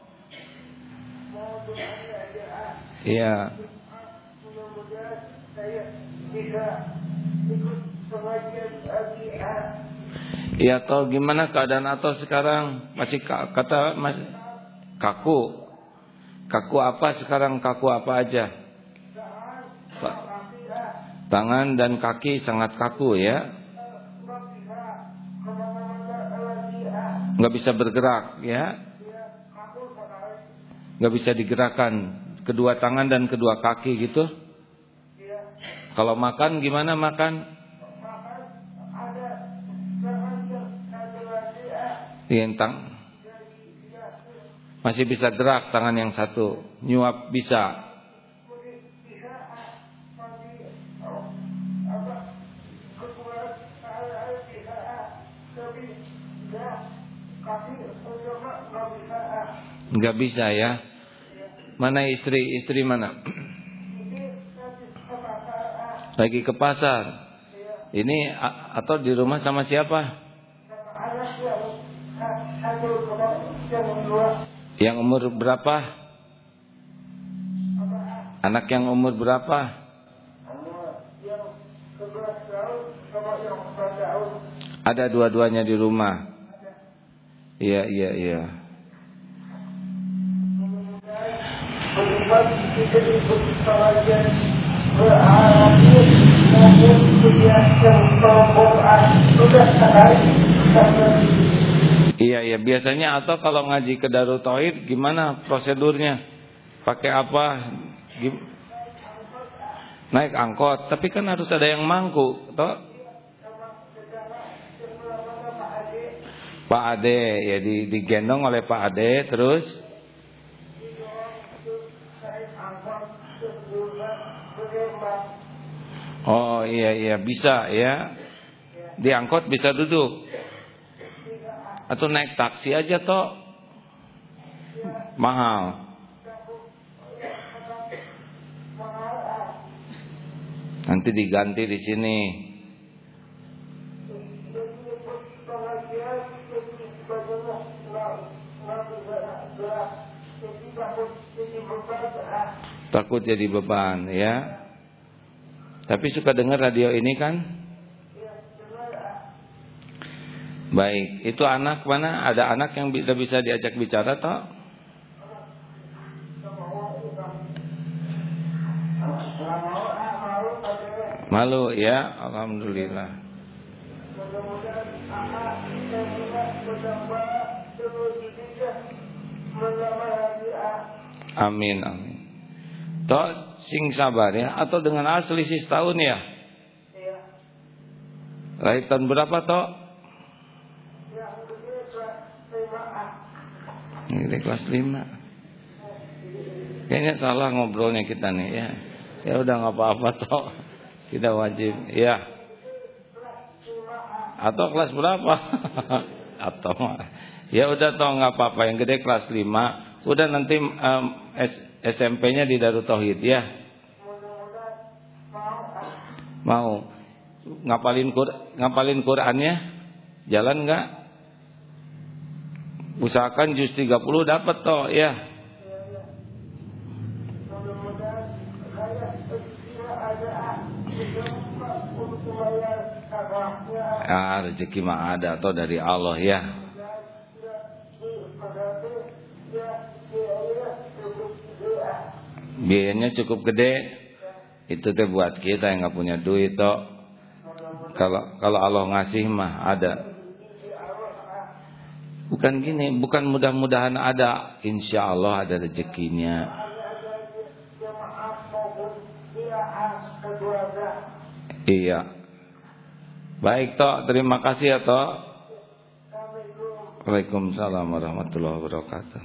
Iya. Mudah-mudahan saya bisa ikut pengajian LDA. Iya toh, gimana keadaan atau sekarang? Masih masih kaku. Kaku apa sekarang? Kaku apa aja? Tangan dan kaki sangat kaku ya. Nggak bisa bergerak ya. Nggak bisa digerakkan kedua tangan dan kedua kaki gitu. Kalau makan gimana makan? Tang masih bisa gerak tangan yang satu, nyuap bisa. Nggak bisa ya. Mana istri mana? Lagi ke pasar. Ini atau di rumah sama siapa? Yang umur berapa? Anak yang umur berapa? Ada dua-duanya di rumah. Iya. Iya, biasanya atau kalau ngaji ke Darut Tauhid gimana prosedurnya? Pakai apa? Naik angkot, tapi kan harus ada yang mangku, toh? Pak Ade, ya digendong oleh Pak Ade, terus oh iya bisa ya. Di angkot bisa duduk. Atau naik taksi aja toh. Mahal. Nanti diganti di sini. Takut jadi beban ya. Tapi suka dengar radio ini kan? Baik, itu anak mana? Ada anak yang bisa diajak bicara toh? Malu ya, alhamdulillah. Amin. Toh sing sabar ya, atau dengan asli setahun ya? Lahir tahun berapa toh? Ini kelas 5. Kayaknya salah ngobrolnya kita nih ya. Ya udah nggak apa-apa toh. Kita wajib ya. Atau kelas berapa? Atau ya udah toh nggak apa-apa, yang gede kelas 5. Udah nanti SMP-nya di Darut Tauhid ya. Mau ngapalin Qur'annya? Jalan nggak? Usahakan juz 30 dapat toh ya. Rezeki mah ada toh dari Allah ya. Biayanya cukup gede. Itu teh buat kita yang nggak punya duit toh. Kalau Allah ngasih mah ada. Bukan gini, bukan mudah-mudahan ada, insya Allah ada rezekinya. Iya. Baik toh, terima kasih ya toh. Waalaikumsalam warahmatullahi wabarakatuh.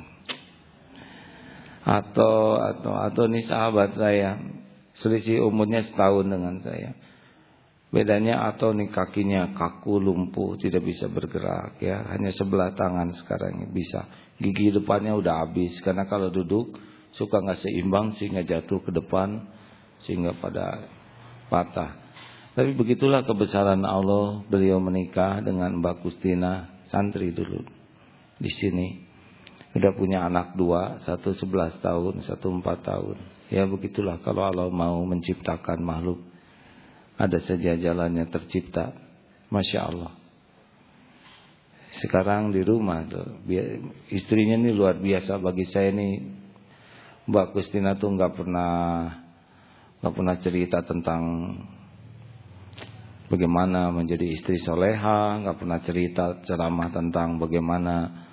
Atau nih sahabat saya, selisih umurnya setahun dengan saya. Bedanya atau nih kakinya kaku, lumpuh, tidak bisa bergerak ya, hanya sebelah tangan sekarang bisa. Gigi depannya udah habis karena kalau duduk suka nggak seimbang sehingga jatuh ke depan sehingga pada patah. Tapi begitulah kebesaran Allah, beliau menikah dengan Mbak Kustina, santri dulu. di sini. Udah punya anak 2, satu 11 tahun, satu 4 tahun. Ya begitulah kalau Allah mau menciptakan makhluk. Ada saja jalannya tercipta. Masya Allah. Sekarang di rumah tuh, istrinya ini luar biasa bagi saya nih. Mbak Kustina tuh nggak pernah cerita tentang bagaimana menjadi istri soleha, nggak pernah cerita ceramah tentang bagaimana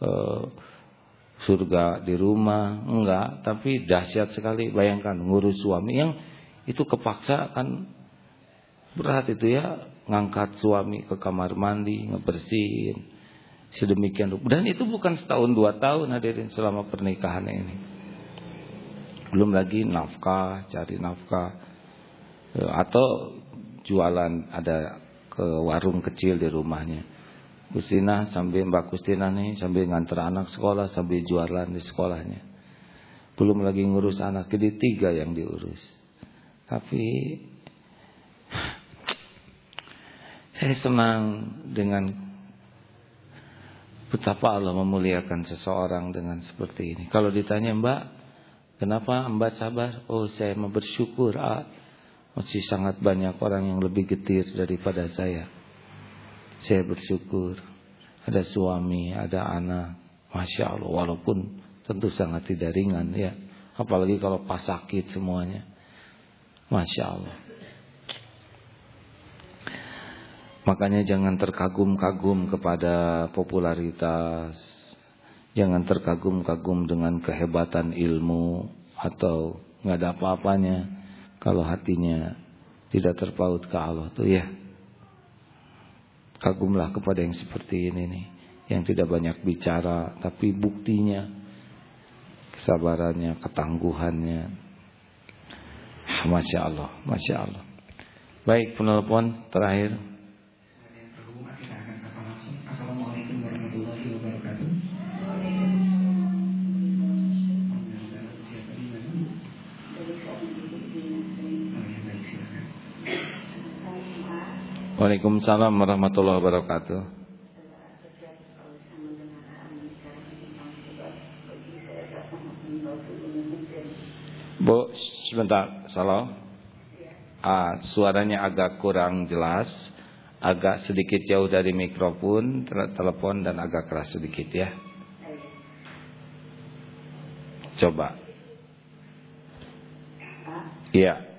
surga di rumah, enggak. Tapi dahsyat sekali, bayangkan ngurus suami yang itu kepaksa kan, berat itu ya, ngangkat suami ke kamar mandi, ngebersihin, sedemikian rupa. Dan itu bukan setahun 2 tahun hadirin selama pernikahan ini. Belum lagi nafkah, cari nafkah, atau jualan, ada ke warung kecil di rumahnya. Kustina sambil Mbak Kustina nih sambil nganter anak sekolah sambil jualan di sekolahnya. Belum lagi ngurus anak, jadi 3 yang diurus. Tapi saya senang dengan betapa Allah memuliakan seseorang dengan seperti ini. Kalau ditanya, Mbak, kenapa Mbak sabar? Oh, saya mau bersyukur. Masih sangat banyak orang yang lebih getir daripada saya. Saya bersyukur. Ada suami, ada anak. Masya Allah, walaupun tentu sangat tidak ringan ya. Apalagi kalau pas sakit semuanya. Masya Allah. Makanya jangan terkagum-kagum kepada popularitas. Jangan terkagum-kagum dengan kehebatan ilmu atau nggak ada apa-apanya kalau hatinya tidak terpaut ke Allah tuh ya. Kagumlah kepada yang seperti ini nih, yang tidak banyak bicara tapi buktinya, kesabarannya, ketangguhannya. Masya Allah, Masya Allah. Baik, penelpon terakhir. Assalamualaikum warahmatullahi wabarakatuh. Waalaikumsalam warahmatullahi wabarakatuh. Bu, sebentar, salam. Suaranya agak kurang jelas, agak sedikit jauh dari mikrofon, telepon dan agak keras sedikit ya. Coba. Iya.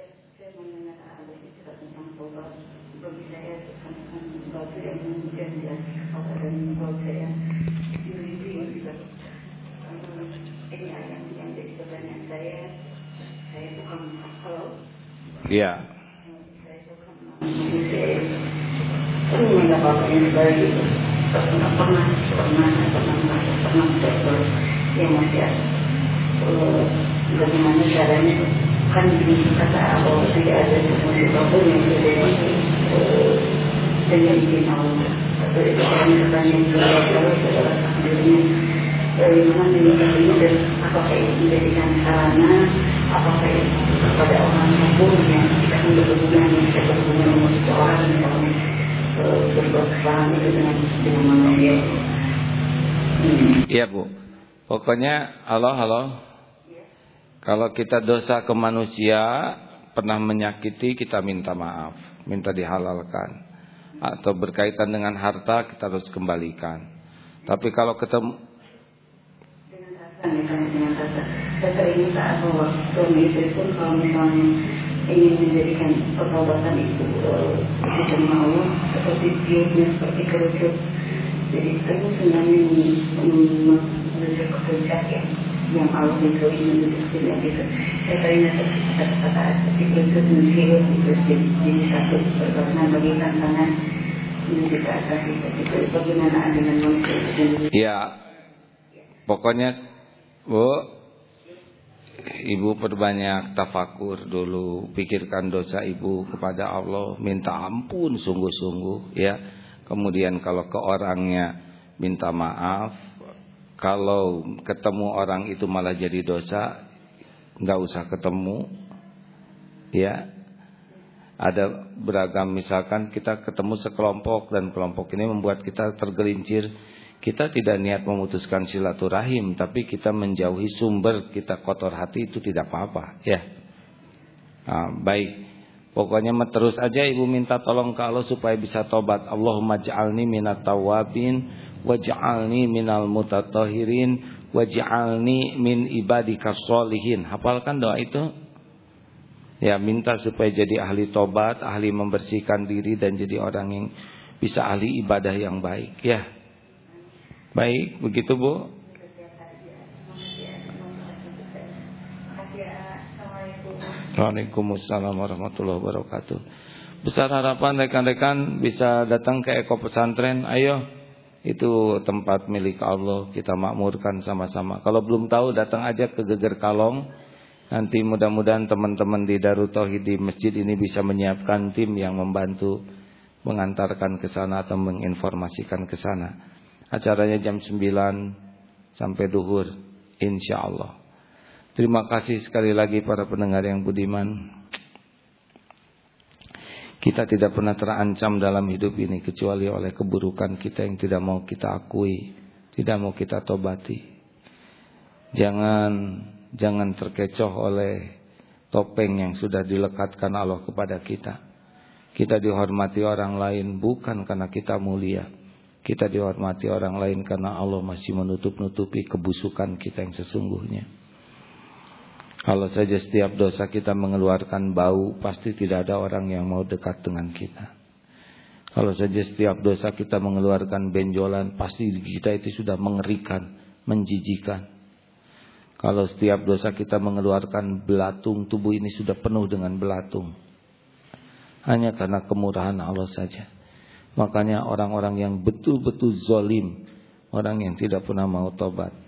Iya. Bagaimana caranya kan kata Allah tidak ada sesuatu yang berbeda dengan izin Allah. Atau itu kan pertanyaan kalau adalah takdirnya bagaimana ini dan apakah itu menjadikan sarana, apakah itu kepada orang hukum yang tidak berhubungan dengan seseorang misalnya berbuat kesalahan itu dengan manusia. Iya Bu, pokoknya halo. Kalau kita dosa ke manusia, pernah menyakiti, kita minta maaf, minta dihalalkan. Atau berkaitan dengan harta, kita harus kembalikan. Tapi kalau ketemu dengan rasa sering saat bahwa suami istri pun kalau misalnya ingin menjadikan pertobatan itu sama Allah seperti biusnya, seperti kerucut. Jadi itu sebenarnya menuju kepuncak yang Allah itu ingin menunjukkan gitu. Saya teringat kata-kata seperti kerucut mensiru jadi satu perbuatan bagi tantangan menuju ke atas itu bagaimana dengan manusia. Ya, pokoknya Bu, Ibu perbanyak tafakur dulu, pikirkan dosa Ibu kepada Allah, minta ampun sungguh-sungguh ya. Kemudian kalau ke orangnya minta maaf. Kalau ketemu orang itu malah jadi dosa, enggak usah ketemu. Ya. Ada beragam, misalkan kita ketemu sekelompok dan kelompok ini membuat kita tergelincir, Kita tidak niat memutuskan silaturahim, tapi kita menjauhi sumber kita kotor hati itu tidak apa-apa, ya. Baik. Pokoknya terus aja ibu minta tolong ke Allah supaya bisa tobat. Allahumma ja'alni minat tawabin waj'alni minal mutatahhirin waj'alni min ibadikas sholihin. Hafalkan doa itu? Ya, minta supaya jadi ahli tobat, ahli membersihkan diri dan jadi orang yang bisa ahli ibadah yang baik, ya. Baik, begitu Bu. Waalaikumsalam warahmatullahi wabarakatuh. Besar harapan rekan-rekan bisa datang ke Eko Pesantren. Ayo, itu tempat milik Allah, kita makmurkan sama-sama. Kalau belum tahu datang aja ke Geger Kalong. Nanti mudah-mudahan teman-teman di Darut Tauhid di masjid ini bisa menyiapkan tim yang membantu mengantarkan ke sana atau menginformasikan ke sana. Acaranya jam 9 sampai duhur, insyaallah. Terima kasih sekali lagi para pendengar yang budiman. Kita tidak pernah terancam dalam hidup ini kecuali oleh keburukan kita yang tidak mau kita akui, tidak mau kita tobati. Jangan terkecoh oleh topeng yang sudah dilekatkan Allah kepada kita. Kita dihormati orang lain bukan karena kita mulia. Kita dihormati orang lain karena Allah masih menutup-nutupi kebusukan kita yang sesungguhnya. Kalau saja setiap dosa kita mengeluarkan bau, pasti tidak ada orang yang mau dekat dengan kita. Kalau saja setiap dosa kita mengeluarkan benjolan, pasti kita itu sudah mengerikan, menjijikan. Kalau setiap dosa kita mengeluarkan belatung, tubuh ini sudah penuh dengan belatung. Hanya karena kemurahan Allah saja. Makanya orang-orang yang betul-betul zalim, orang yang tidak pernah mau tobat,